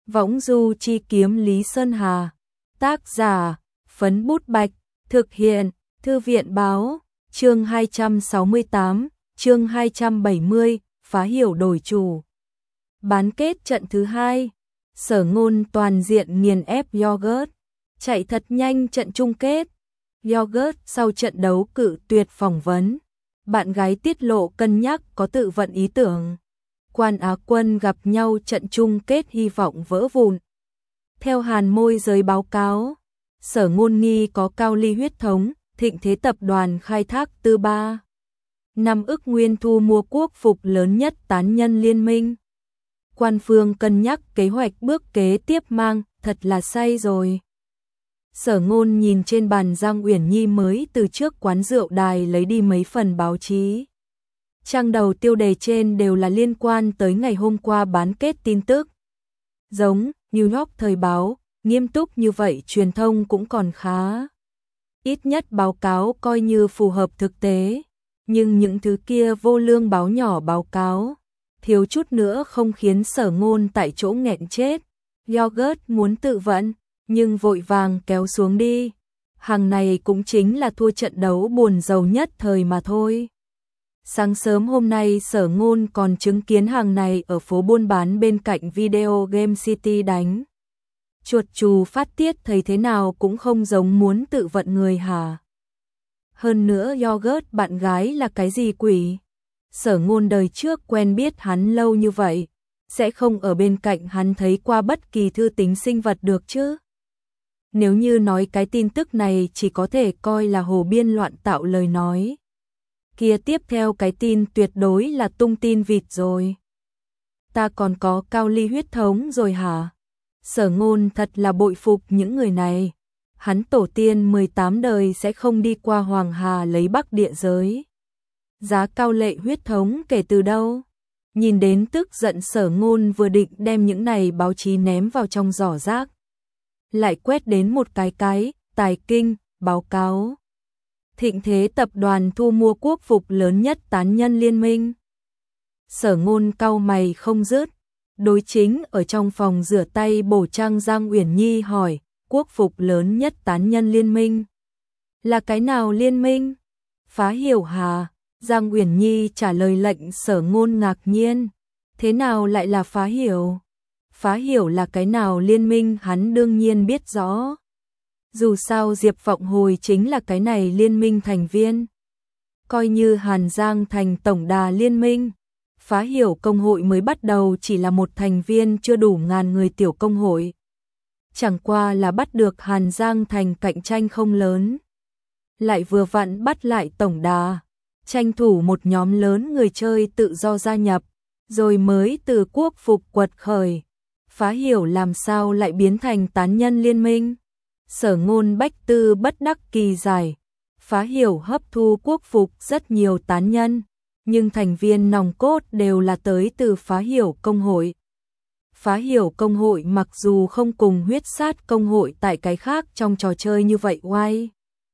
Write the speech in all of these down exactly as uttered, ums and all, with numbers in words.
Võng du chi kiếm Lý Sơn Hà. Tác giả, Phấn Bút Bạch. Thực hiện, Thư viện Báo. Chương hai trăm sáu mươi tám, chương hai trăm bảy mươi, phá hiểu đổi chủ. Bán kết trận thứ hai, Sở Ngôn toàn diện nghiền ép Yogurt, chạy thật nhanh trận chung kết. Yogurt sau trận đấu cự tuyệt phỏng vấn. Bạn gái tiết lộ cân nhắc có tự vận ý tưởng. Quan Á quân gặp nhau trận chung kết hy vọng vỡ vụn. Theo Hàn môi giới báo cáo, Sở Ngôn nghi có cao ly huyết thống, Thịnh Thế tập đoàn khai thác tư ba. Năm ức nguyên thu mua quốc phục lớn nhất tán nhân liên minh. Quan phương cân nhắc kế hoạch bước kế tiếp mang, thật là say rồi. Sở Ngôn nhìn trên bàn Giang Uyển Nhi mới từ trước quán rượu đài lấy đi mấy phần báo chí. Trang đầu tiêu đề trên đều là liên quan tới ngày hôm qua bán kết tin tức. Giống New York Thời báo, nghiêm túc như vậy truyền thông cũng còn khá. Ít nhất báo cáo coi như phù hợp thực tế, nhưng những thứ kia vô lương báo nhỏ báo cáo, thiếu chút nữa không khiến Sở Ngôn tại chỗ nghẹn chết. Yogurt muốn tự vận, nhưng vội vàng kéo xuống đi. Hàng này cũng chính là thua trận đấu buồn rầu nhất thời mà thôi. Sáng sớm hôm nay Sở Ngôn còn chứng kiến hàng này ở phố buôn bán bên cạnh Video Game City đánh. Chuột chù phát tiết thấy thế nào cũng không giống muốn tự vận người hả. Hơn nữa Yogurt bạn gái là cái gì quỷ. Sở Ngôn đời trước quen biết hắn lâu như vậy, sẽ không ở bên cạnh hắn thấy qua bất kỳ thư tính sinh vật được chứ. Nếu như nói cái tin tức này chỉ có thể coi là hồ biên loạn tạo lời nói, kia tiếp theo cái tin tuyệt đối là tung tin vịt rồi. Ta còn có cao ly huyết thống rồi hả? Sở Ngôn thật là bội phục những người này. Hắn tổ tiên mười tám đời sẽ không đi qua Hoàng Hà lấy Bắc địa giới. Giá cao lệ huyết thống kể từ đâu? Nhìn đến tức giận Sở Ngôn vừa định đem những này báo chí ném vào trong giỏ rác, lại quét đến một cái cái, Tài Kinh, báo cáo. Thịnh Thế tập đoàn thu mua quốc phục lớn nhất tán nhân liên minh. Sở Ngôn cau mày không dứt. Đối chính ở trong phòng rửa tay bổ trang Giang Uyển Nhi hỏi, quốc phục lớn nhất tán nhân liên minh. Là cái nào liên minh? Phá hiểu hà? Giang Uyển Nhi trả lời lệnh Sở Ngôn ngạc nhiên. Thế nào lại là phá hiểu? Phá hiểu là cái nào liên minh hắn đương nhiên biết rõ. Dù sao Diệp Vọng Hồi chính là cái này liên minh thành viên. Coi như Hàn Giang thành tổng đà liên minh, Phá hiểu công hội mới bắt đầu chỉ là một thành viên chưa đủ ngàn người tiểu công hội. Chẳng qua là bắt được Hàn Giang thành cạnh tranh không lớn. Lại vừa vặn bắt lại tổng đà, tranh thủ một nhóm lớn người chơi tự do gia nhập, rồi mới từ quốc phục quật khởi. Phá hiểu làm sao lại biến thành tán nhân liên minh? Sở Ngôn bách tư bất đắc kỳ giải. Phá hiểu hấp thu quốc phục rất nhiều tán nhân, nhưng thành viên nòng cốt đều là tới từ Phá hiểu công hội. Phá hiểu công hội mặc dù không cùng huyết sát công hội tại cái khác trong trò chơi như vậy oai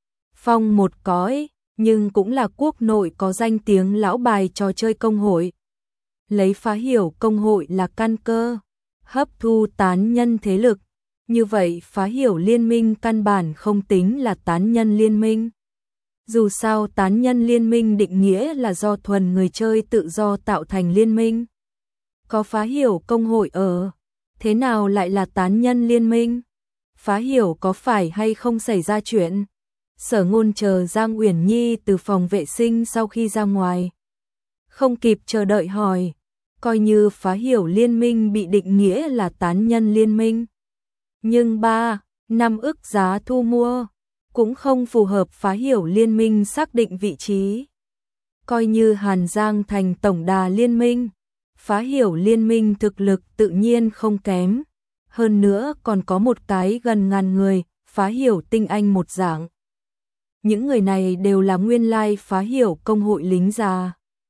phong một cõi, nhưng cũng là quốc nội có danh tiếng lão bài trò chơi công hội. Lấy Phá hiểu công hội là căn cơ, hấp thu tán nhân thế lực. Như vậy Phá hiểu liên minh căn bản không tính là tán nhân liên minh. Dù sao tán nhân liên minh định nghĩa là do thuần người chơi tự do tạo thành liên minh. Có Phá hiểu công hội ở, thế nào lại là tán nhân liên minh? Phá hiểu có phải hay không xảy ra chuyện? Sở Ngôn chờ Giang Uyển Nhi từ phòng vệ sinh sau khi ra ngoài, không kịp chờ đợi hỏi, coi như Phá hiểu liên minh bị định nghĩa là tán nhân liên minh, nhưng ba, năm ức giá thu mua cũng không phù hợp Phá hiểu liên minh xác định vị trí. Coi như Hàn Giang thành tổng đà liên minh, Phá hiểu liên minh thực lực tự nhiên không kém. Hơn nữa còn có một cái gần ngàn người, Phá hiểu tinh anh một dạng. Những người này đều là nguyên lai Phá hiểu công hội lính già.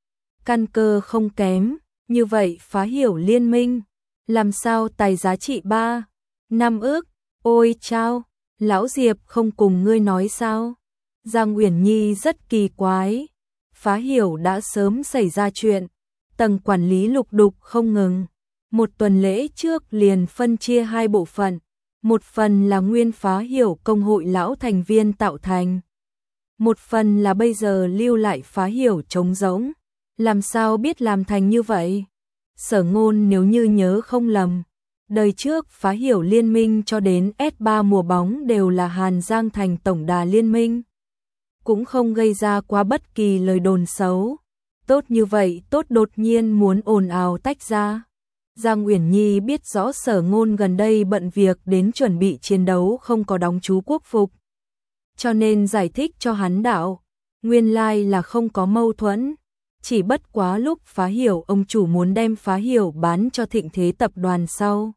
Căn cơ không kém, như vậy Phá hiểu liên minh, làm sao tài giá trị ba, năm ức, ôi chao. Lão Diệp không cùng ngươi nói sao? Giang Uyển Nhi rất kỳ quái. Phá hiểu đã sớm xảy ra chuyện, tầng quản lý lục đục không ngừng. một tuần lễ trước liền phân chia hai bộ phận, một phần là nguyên phá hiểu công hội lão thành viên tạo thành, một phần là bây giờ lưu lại phá hiểu trống rỗng. Làm sao biết làm thành như vậy? Sở Ngôn nếu như nhớ không lầm, đời trước phá hiểu liên minh cho đến S ba mùa bóng đều là Hàn Giang thành tổng đà liên minh, cũng không gây ra quá bất kỳ lời đồn xấu. Tốt như vậy, tốt đột nhiên muốn ồn ào tách ra. Giang Uyển Nhi biết rõ Sở Ngôn gần đây bận việc đến chuẩn bị chiến đấu không có đóng chú quốc phục, cho nên giải thích cho hắn đạo, nguyên lai là không có mâu thuẫn, chỉ bất quá lúc phá hiểu ông chủ muốn đem phá hiểu bán cho Thịnh Thế tập đoàn sau.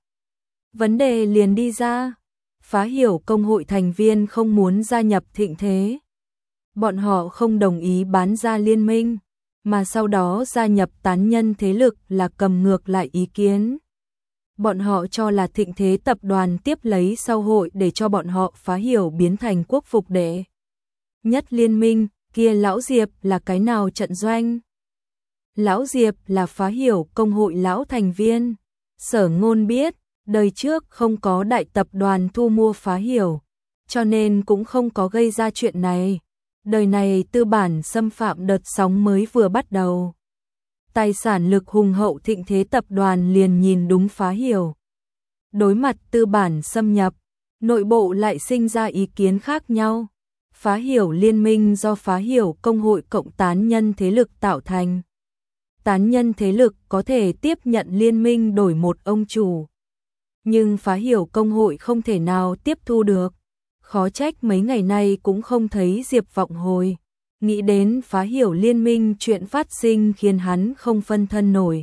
Vấn đề liền đi ra, phá hiểu công hội thành viên không muốn gia nhập Thịnh Thế. Bọn họ không đồng ý bán ra liên minh, mà sau đó gia nhập tán nhân thế lực là cầm ngược lại ý kiến. Bọn họ cho là Thịnh Thế tập đoàn tiếp lấy sau hội để cho bọn họ phá hiểu biến thành quốc phục đệ nhất liên minh, kia lão Diệp là cái nào trận doanh? Lão Diệp là phá hiểu công hội lão thành viên. Sở Ngôn biết, đời trước không có đại tập đoàn thu mua phá hiểu, cho nên cũng không có gây ra chuyện này. Đời này tư bản xâm phạm đợt sóng mới vừa bắt đầu. Tài sản lực hùng hậu Thịnh Thế tập đoàn liền nhìn đúng phá hiểu. Đối mặt tư bản xâm nhập, nội bộ lại sinh ra ý kiến khác nhau. Phá hiểu liên minh do phá hiểu công hội cộng tán nhân thế lực tạo thành. Tán nhân thế lực có thể tiếp nhận liên minh đổi một ông chủ. Nhưng phá hiểu công hội không thể nào tiếp thu được. Khó trách mấy ngày nay cũng không thấy Diệp Vọng hồi. Nghĩ đến phá hiểu liên minh chuyện phát sinh khiến hắn không phân thân nổi.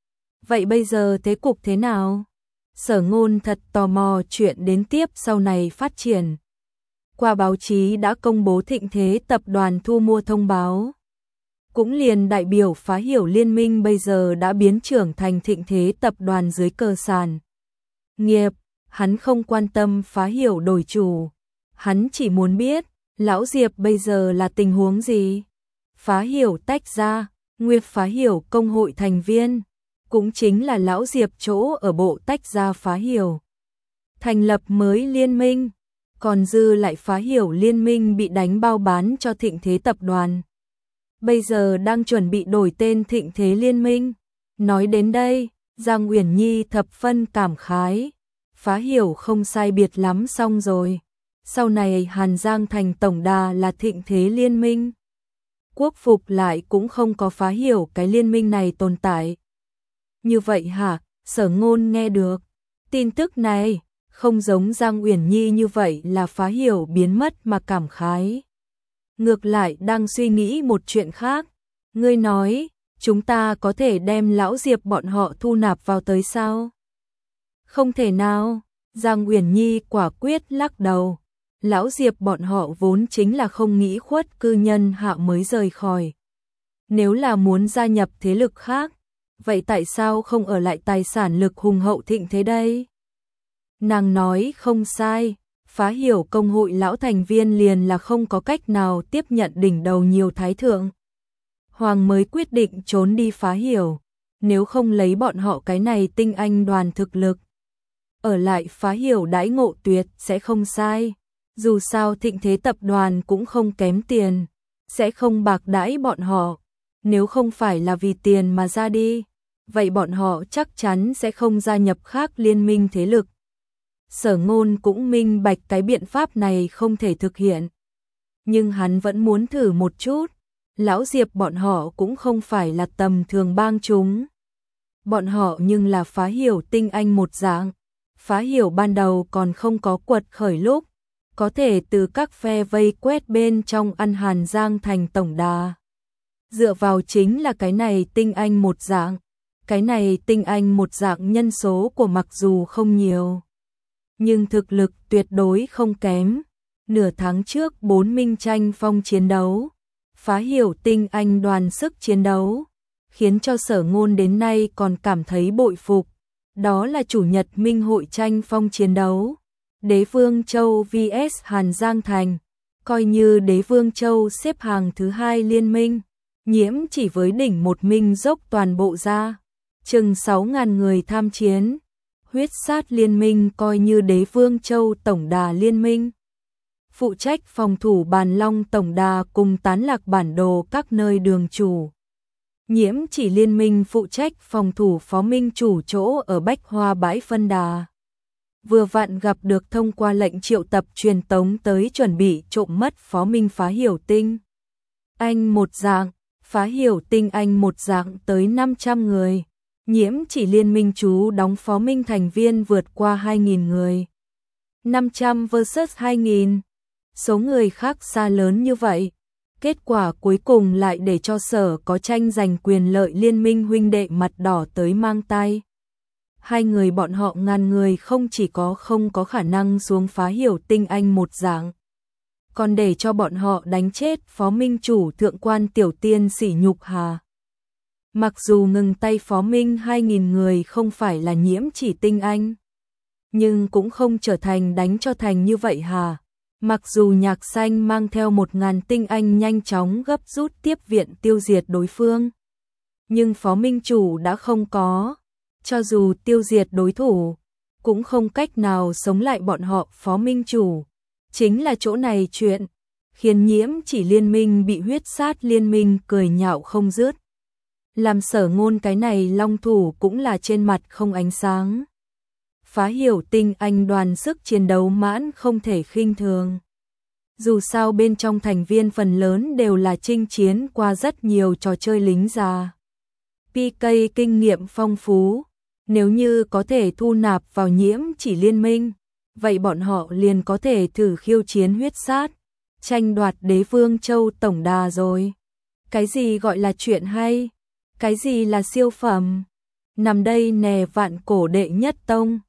Vậy bây giờ thế cục thế nào? Sở Ngôn thật tò mò chuyện đến tiếp sau này phát triển. Qua báo chí đã công bố Thịnh Thế tập đoàn thu mua thông báo. Cũng liền đại biểu phá hiểu liên minh bây giờ đã biến trưởng thành Thịnh Thế tập đoàn dưới cờ sàn nghiệp. Hắn không quan tâm phá hiểu đổi chủ. Hắn chỉ muốn biết, lão Diệp bây giờ là tình huống gì? Phá hiểu tách ra, nguyên phá hiểu công hội thành viên, cũng chính là lão Diệp chỗ ở bộ tách ra phá hiểu. Thành lập mới liên minh, còn dư lại phá hiểu liên minh bị đánh bao bán cho Thịnh Thế tập đoàn. Bây giờ đang chuẩn bị đổi tên Thịnh Thế liên minh. Nói đến đây, Giang Uyển Nhi thập phân cảm khái. Phá hiểu không sai biệt lắm xong rồi. Sau này Hàn Giang thành tổng đà là Thịnh Thế liên minh. Quốc phục lại cũng không có phá hiểu cái liên minh này tồn tại. Như vậy hả? Sở Ngôn nghe được tin tức này, không giống Giang Uyển Nhi như vậy là phá hiểu biến mất mà cảm khái. Ngược lại đang suy nghĩ một chuyện khác. Ngươi nói, chúng ta có thể đem lão Diệp bọn họ thu nạp vào tới sao? Không thể nào, Giang Uyển Nhi quả quyết lắc đầu. Lão Diệp bọn họ vốn chính là không nghĩ khuất cư nhân hạ mới rời khỏi. Nếu là muốn gia nhập thế lực khác, vậy tại sao không ở lại tài sản lực hùng hậu Thịnh Thế đây? Nàng nói không sai, phá hiểu công hội lão thành viên liền là không có cách nào tiếp nhận đỉnh đầu nhiều thái thượng. Hoàng mới quyết định trốn đi phá hiểu, nếu không lấy bọn họ cái này tinh anh đoàn thực lực. Ở lại phá hiểu đãi ngộ tuyệt sẽ không sai. Dù sao Thịnh Thế tập đoàn cũng không kém tiền, sẽ không bạc đãi bọn họ. Nếu không phải là vì tiền mà ra đi, vậy bọn họ chắc chắn sẽ không gia nhập khác liên minh thế lực. Sở Ngôn cũng minh bạch cái biện pháp này không thể thực hiện. Nhưng hắn vẫn muốn thử một chút. Lão Diệp bọn họ cũng không phải là tầm thường bang chúng. Bọn họ nhưng là phá hiểu tinh anh một dạng. Phá hiểu ban đầu còn không có quật khởi lúc, có thể từ các phe vây quét bên trong ăn Hàn Giang thành tổng đà. Dựa vào chính là cái này tinh anh một dạng. Cái này tinh anh một dạng nhân số của mặc dù không nhiều, nhưng thực lực tuyệt đối không kém. Nửa tháng trước bốn minh tranh phong chiến đấu, phá hiểu tinh anh đoàn sức chiến đấu, khiến cho Sở Ngôn đến nay còn cảm thấy bội phục. Đó là chủ nhật minh hội tranh phong chiến đấu. Đế Vương Châu vs Hàn Giang Thành, coi như Đế Vương Châu xếp hàng thứ hai liên minh, nhiễm chỉ với đỉnh một minh dốc toàn bộ ra. chừng sáu ngàn người tham chiến. Huyết sát liên minh coi như Đế Vương Châu tổng đà liên minh. Phụ trách phòng thủ Bàn Long tổng đà cùng tán lạc bản đồ các nơi đường chủ. Nhiễm Chỉ liên minh phụ trách phòng thủ Phó Minh chủ chỗ ở Bách Hoa bãi phân đà. Vừa vặn gặp được thông qua lệnh triệu tập truyền tống tới chuẩn bị trộm mất Phó Minh Phá Hiểu Tinh. Anh một dạng, Phá Hiểu Tinh anh một dạng tới năm trăm người. Nhiễm Chỉ liên minh chú đóng Phó Minh thành viên vượt qua hai nghìn người. năm trăm versus hai nghìn. Số người khác xa lớn như vậy. Kết quả cuối cùng lại để cho Sở có tranh giành quyền lợi liên minh huynh đệ mặt đỏ tới mang tay. Hai người bọn họ ngàn người không chỉ có không có khả năng xuống Phá Hiểu Tinh anh một dạng, còn để cho bọn họ đánh chết Phó Minh chủ thượng quan tiểu tiên sỉ nhục hà. Mặc dù ngừng tay Phó Minh hai nghìn người không phải là Nhiễm Chỉ tinh anh, nhưng cũng không trở thành đánh cho thành như vậy hà. Mặc dù Nhạc Xanh mang theo một ngàn tinh anh nhanh chóng gấp rút tiếp viện tiêu diệt đối phương, nhưng Phó Minh chủ đã không có, cho dù tiêu diệt đối thủ, cũng không cách nào sống lại bọn họ. Phó Minh chủ chính là chỗ này chuyện, khiến Nhiễm Chỉ liên minh bị huyết sát liên minh cười nhạo không dứt. Làm Sở Ngôn cái này long thủ cũng là trên mặt không ánh sáng. Phá Hiểu Tinh anh đoàn sức chiến đấu mãn không thể khinh thường. Dù sao bên trong thành viên phần lớn đều là chinh chiến qua rất nhiều trò chơi lính già. pê ca kinh nghiệm phong phú, nếu như có thể thu nạp vào Nhiễm Chỉ liên minh, vậy bọn họ liền có thể thử khiêu chiến huyết sát, tranh đoạt Đế Vương Châu tổng đà rồi. Cái gì gọi là chuyện hay? Cái gì là siêu phẩm? Nằm đây nè vạn cổ đệ nhất tông.